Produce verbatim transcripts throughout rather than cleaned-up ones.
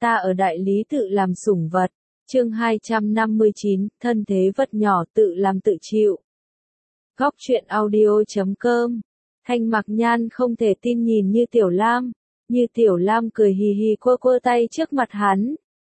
ta ở đại lý tự làm sủng vật. Chương hai trăm năm mươi chín, thân thế vật nhỏ tự làm tự chịu. Góc truyện audio chấm com. Thanh Mặc Nhan không thể tin nhìn Như Tiểu Lam. Như Tiểu Lam cười hì hì quơ quơ tay trước mặt hắn.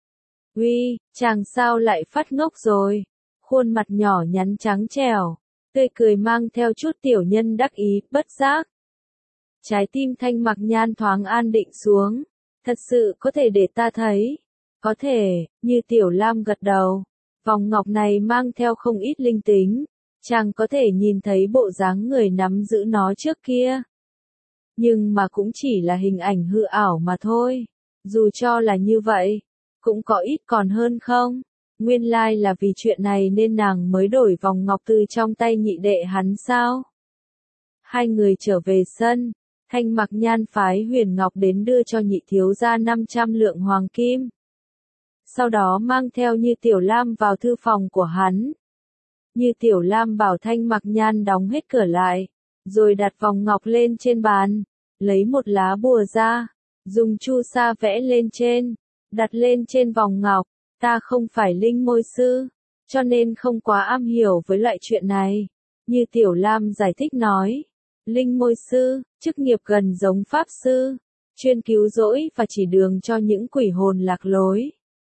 Uy, chàng sao lại phát ngốc rồi? Khuôn mặt nhỏ nhắn trắng trẻo, tươi cười mang theo chút tiểu nhân đắc ý, bất giác. Trái tim Thanh Mặc Nhan thoáng an định xuống. Thật sự có thể để ta thấy. Có thể, Như Tiểu Lam gật đầu. Vòng ngọc này mang theo không ít linh tính. Chàng có thể nhìn thấy bộ dáng người nắm giữ nó trước kia. Nhưng mà cũng chỉ là hình ảnh hư ảo mà thôi. Dù cho là như vậy, cũng có ít còn hơn không? Nguyên lai là vì chuyện này nên nàng mới đổi vòng ngọc từ trong tay nhị đệ hắn sao? Hai người trở về sân, Thanh Mặc Nhan phái Huyền Ngọc đến đưa cho nhị thiếu gia năm trăm lượng hoàng kim. Sau đó mang theo Như Tiểu Lam vào thư phòng của hắn. Như Tiểu Lam bảo Thanh Mặc Nhan đóng hết cửa lại, rồi đặt vòng ngọc lên trên bàn, lấy một lá bùa ra, dùng chu sa vẽ lên trên, đặt lên trên vòng ngọc. Ta không phải linh môi sư, cho nên không quá am hiểu với loại chuyện này. Như Tiểu Lam giải thích nói, linh môi sư, chức nghiệp gần giống pháp sư, chuyên cứu rỗi và chỉ đường cho những quỷ hồn lạc lối.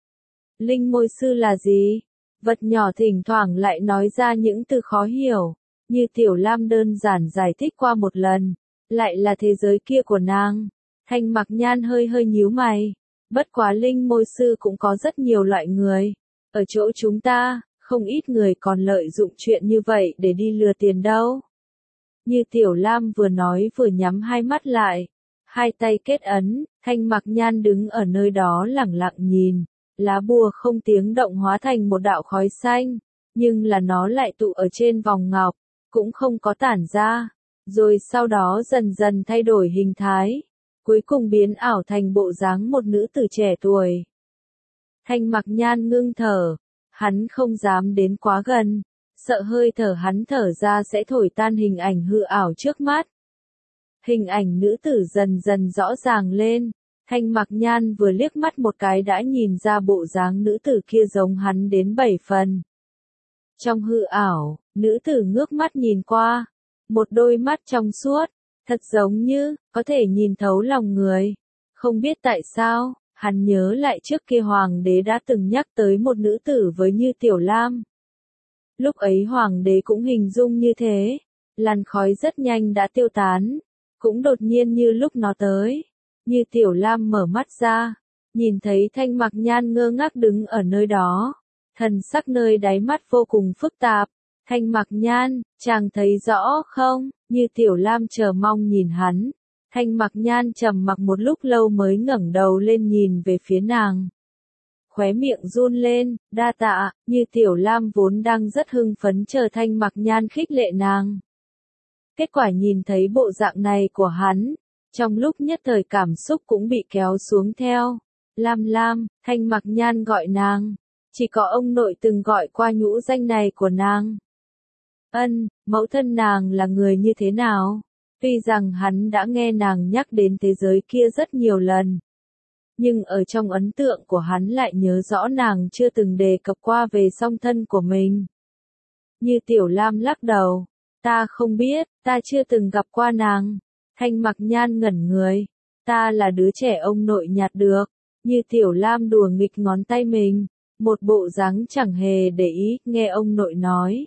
Linh môi sư là gì? Vật nhỏ thỉnh thoảng lại nói ra những từ khó hiểu. Như Tiểu Lam đơn giản giải thích qua một lần, lại là thế giới kia của nàng. Thanh Mặc Nhan hơi hơi nhíu mày. Bất quá linh môi sư cũng có rất nhiều loại người. Ở chỗ chúng ta, không ít người còn lợi dụng chuyện như vậy để đi lừa tiền đâu. Như Tiểu Lam vừa nói vừa nhắm hai mắt lại. Hai tay kết ấn, Thanh Mặc Nhan đứng ở nơi đó lẳng lặng nhìn. Lá bùa không tiếng động hóa thành một đạo khói xanh. Nhưng là nó lại tụ ở trên vòng ngọc, cũng không có tản ra. Rồi sau đó dần dần thay đổi hình thái. Cuối cùng biến ảo thành bộ dáng một nữ tử trẻ tuổi. Thanh Mặc Nhan ngưng thở, hắn không dám đến quá gần, sợ hơi thở hắn thở ra sẽ thổi tan hình ảnh hư ảo trước mắt. Hình ảnh nữ tử dần dần rõ ràng lên, Thanh Mặc Nhan vừa liếc mắt một cái đã nhìn ra bộ dáng nữ tử kia giống hắn đến bảy phần. Trong hư ảo, nữ tử ngước mắt nhìn qua, một đôi mắt trong suốt. Thật giống như, có thể nhìn thấu lòng người. Không biết tại sao, hắn nhớ lại trước kia hoàng đế đã từng nhắc tới một nữ tử với Như Tiểu Lam. Lúc ấy hoàng đế cũng hình dung như thế. Làn khói rất nhanh đã tiêu tán. Cũng đột nhiên như lúc nó tới. Như Tiểu Lam mở mắt ra. Nhìn thấy Thanh Mặc Nhan ngơ ngác đứng ở nơi đó. Thần sắc nơi đáy mắt vô cùng phức tạp. Thanh Mặc Nhan, chàng thấy rõ không? Như Tiểu Lam chờ mong nhìn hắn. Thanh Mặc Nhan trầm mặc một lúc lâu mới ngẩng đầu lên nhìn về phía nàng. Khóe miệng run lên, đa tạ. Như Tiểu Lam vốn đang rất hưng phấn chờ Thanh Mặc Nhan khích lệ nàng. Kết quả nhìn thấy bộ dạng này của hắn, trong lúc nhất thời cảm xúc cũng bị kéo xuống theo. Lam Lam, Thanh Mặc Nhan gọi nàng. Chỉ có ông nội từng gọi qua nhũ danh này của nàng. Ân, mẫu thân nàng là người như thế nào? Tuy rằng hắn đã nghe nàng nhắc đến thế giới kia rất nhiều lần. Nhưng ở trong ấn tượng của hắn lại nhớ rõ nàng chưa từng đề cập qua về song thân của mình. Như Tiểu Lam lắc đầu. Ta không biết, ta chưa từng gặp qua nàng. Thanh Mặc Nhan ngẩn người. Ta là đứa trẻ ông nội nhặt được. Như Tiểu Lam đùa nghịch ngón tay mình. Một bộ dáng chẳng hề để ý, nghe ông nội nói.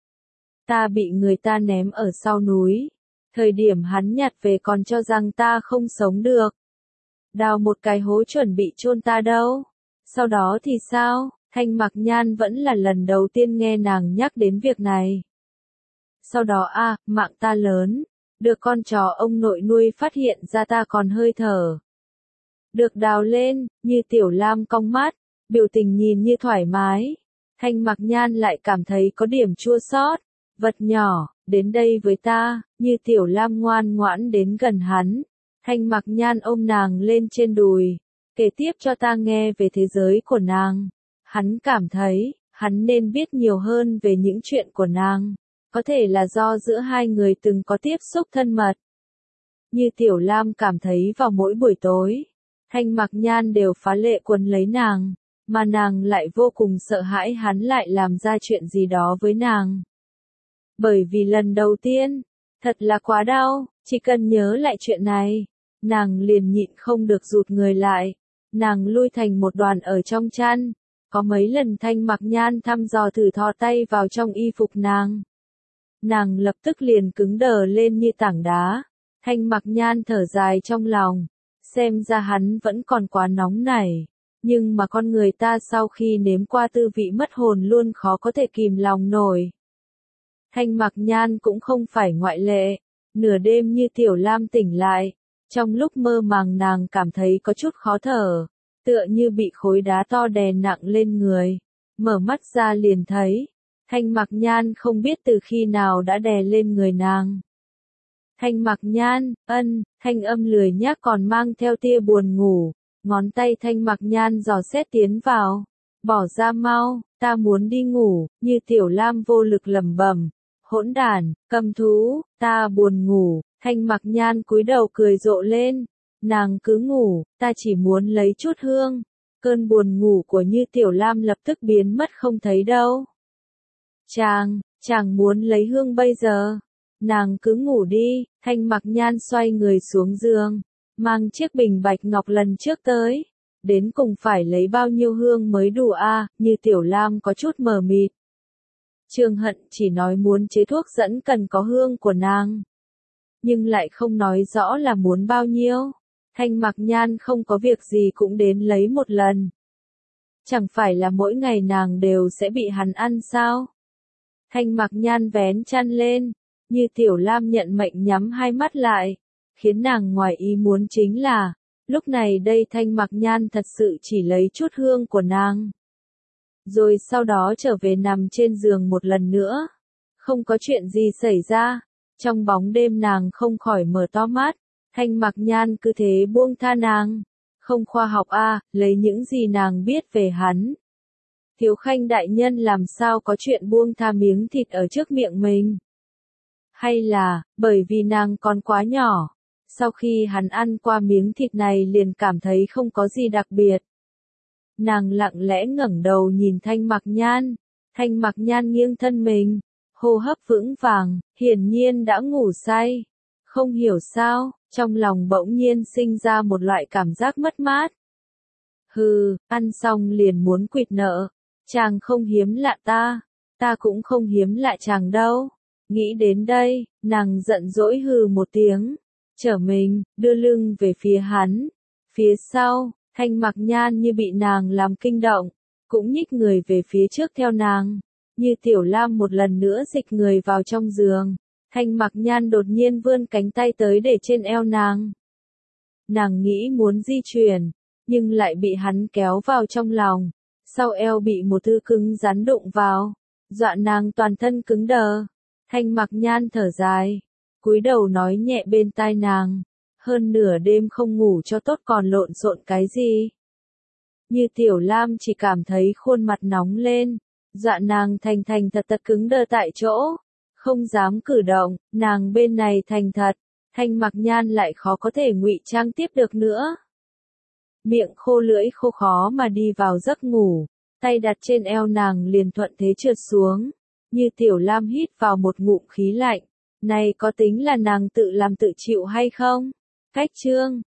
Ta bị người ta ném ở sau núi. Thời điểm hắn nhặt về còn cho rằng ta không sống được. Đào một cái hố chuẩn bị chôn ta đâu. Sau đó thì sao? Thanh Mặc Nhan vẫn là lần đầu tiên nghe nàng nhắc đến việc này. Sau đó a, à, mạng ta lớn. Được con chó ông nội nuôi phát hiện ra ta còn hơi thở. Được đào lên, Như Tiểu Lam cong mắt, biểu tình nhìn như thoải mái. Thanh Mặc Nhan lại cảm thấy có điểm chua xót. Vật nhỏ, đến đây với ta. Như Tiểu Lam ngoan ngoãn đến gần hắn. Thanh Mặc Nhan ôm nàng lên trên đùi, kể tiếp cho ta nghe về thế giới của nàng. Hắn cảm thấy, hắn nên biết nhiều hơn về những chuyện của nàng. Có thể là do giữa hai người từng có tiếp xúc thân mật. Như Tiểu Lam cảm thấy vào mỗi buổi tối, Thanh Mặc Nhan đều phá lệ quấn lấy nàng, mà nàng lại vô cùng sợ hãi hắn lại làm ra chuyện gì đó với nàng. Bởi vì lần đầu tiên, thật là quá đau, chỉ cần nhớ lại chuyện này, nàng liền nhịn không được rụt người lại, nàng lui thành một đoàn ở trong chăn, có mấy lần Thanh Mặc Nhan thăm dò thử thò tay vào trong y phục nàng. Nàng lập tức liền cứng đờ lên như tảng đá, Thanh Mặc Nhan thở dài trong lòng, xem ra hắn vẫn còn quá nóng nảy, nhưng mà con người ta sau khi nếm qua tư vị mất hồn luôn khó có thể kìm lòng nổi. Thanh Mặc Nhan cũng không phải ngoại lệ, nửa đêm như Tiểu Lam tỉnh lại, trong lúc mơ màng nàng cảm thấy có chút khó thở, tựa như bị khối đá to đè nặng lên người, mở mắt ra liền thấy, Thanh Mặc Nhan không biết từ khi nào đã đè lên người nàng. Thanh Mặc Nhan, ân, thanh âm lười nhác còn mang theo tia buồn ngủ, ngón tay Thanh Mặc Nhan dò xét tiến vào, bỏ ra mau, ta muốn đi ngủ, như Tiểu Lam vô lực lẩm bẩm, hỗn đản, cầm thú, ta buồn ngủ, Thanh Mặc Nhan cúi đầu cười rộ lên, nàng cứ ngủ, ta chỉ muốn lấy chút hương, cơn buồn ngủ của Như Tiểu Lam lập tức biến mất không thấy đâu. Chàng, chàng muốn lấy hương bây giờ, nàng cứ ngủ đi, Thanh Mặc Nhan xoay người xuống giường, mang chiếc bình bạch ngọc lần trước tới, đến cùng phải lấy bao nhiêu hương mới đủ a? À, Như Tiểu Lam có chút mờ mịt. Trương Hận chỉ nói muốn chế thuốc dẫn cần có hương của nàng, nhưng lại không nói rõ là muốn bao nhiêu. Thanh Mặc Nhan không có việc gì cũng đến lấy một lần. Chẳng phải là mỗi ngày nàng đều sẽ bị hắn ăn sao? Thanh Mặc Nhan vén chăn lên, Như Tiểu Lam nhận mệnh nhắm hai mắt lại, khiến nàng ngoài ý muốn chính là, lúc này đây Thanh Mặc Nhan thật sự chỉ lấy chút hương của nàng. Rồi sau đó trở về nằm trên giường một lần nữa. Không có chuyện gì xảy ra, trong bóng đêm nàng không khỏi mở to mắt, Thanh Mặc Nhan cứ thế buông tha nàng. Không khoa học a, à, lấy những gì nàng biết về hắn. Thiếu Khanh đại nhân làm sao có chuyện buông tha miếng thịt ở trước miệng mình? Hay là, bởi vì nàng còn quá nhỏ, sau khi hắn ăn qua miếng thịt này liền cảm thấy không có gì đặc biệt. Nàng lặng lẽ ngẩng đầu nhìn Thanh Mặc Nhan, Thanh Mặc Nhan nghiêng thân mình, hô hấp vững vàng, hiển nhiên đã ngủ say. Không hiểu sao, trong lòng bỗng nhiên sinh ra một loại cảm giác mất mát. Hừ, ăn xong liền muốn quỵt nợ, chàng không hiếm lạ ta, ta cũng không hiếm lạ chàng đâu. Nghĩ đến đây, nàng giận dỗi hừ một tiếng, trở mình, đưa lưng về phía hắn. Phía sau, Thanh Mặc Nhan như bị nàng làm kinh động, cũng nhích người về phía trước theo nàng. Như Tiểu Lam một lần nữa dịch người vào trong giường, Thanh Mặc Nhan đột nhiên vươn cánh tay tới để trên eo nàng. Nàng nghĩ muốn di chuyển, nhưng lại bị hắn kéo vào trong lòng, sau eo bị một thứ cứng rắn đụng vào, dọa nàng toàn thân cứng đờ. Thanh Mặc Nhan thở dài, cúi đầu nói nhẹ bên tai nàng, hơn nửa đêm không ngủ cho tốt còn lộn xộn cái gì. Như Tiểu Lam chỉ cảm thấy khuôn mặt nóng lên, dọa nàng thành thành thật thật cứng đờ tại chỗ, không dám cử động, nàng bên này thành thật, Thanh Mặc Nhan lại khó có thể ngụy trang tiếp được nữa. Miệng khô lưỡi khô khó mà đi vào giấc ngủ, tay đặt trên eo nàng liền thuận thế trượt xuống. Như Tiểu Lam hít vào một ngụm khí lạnh, này có tính là nàng tự làm tự chịu hay không? Cách chương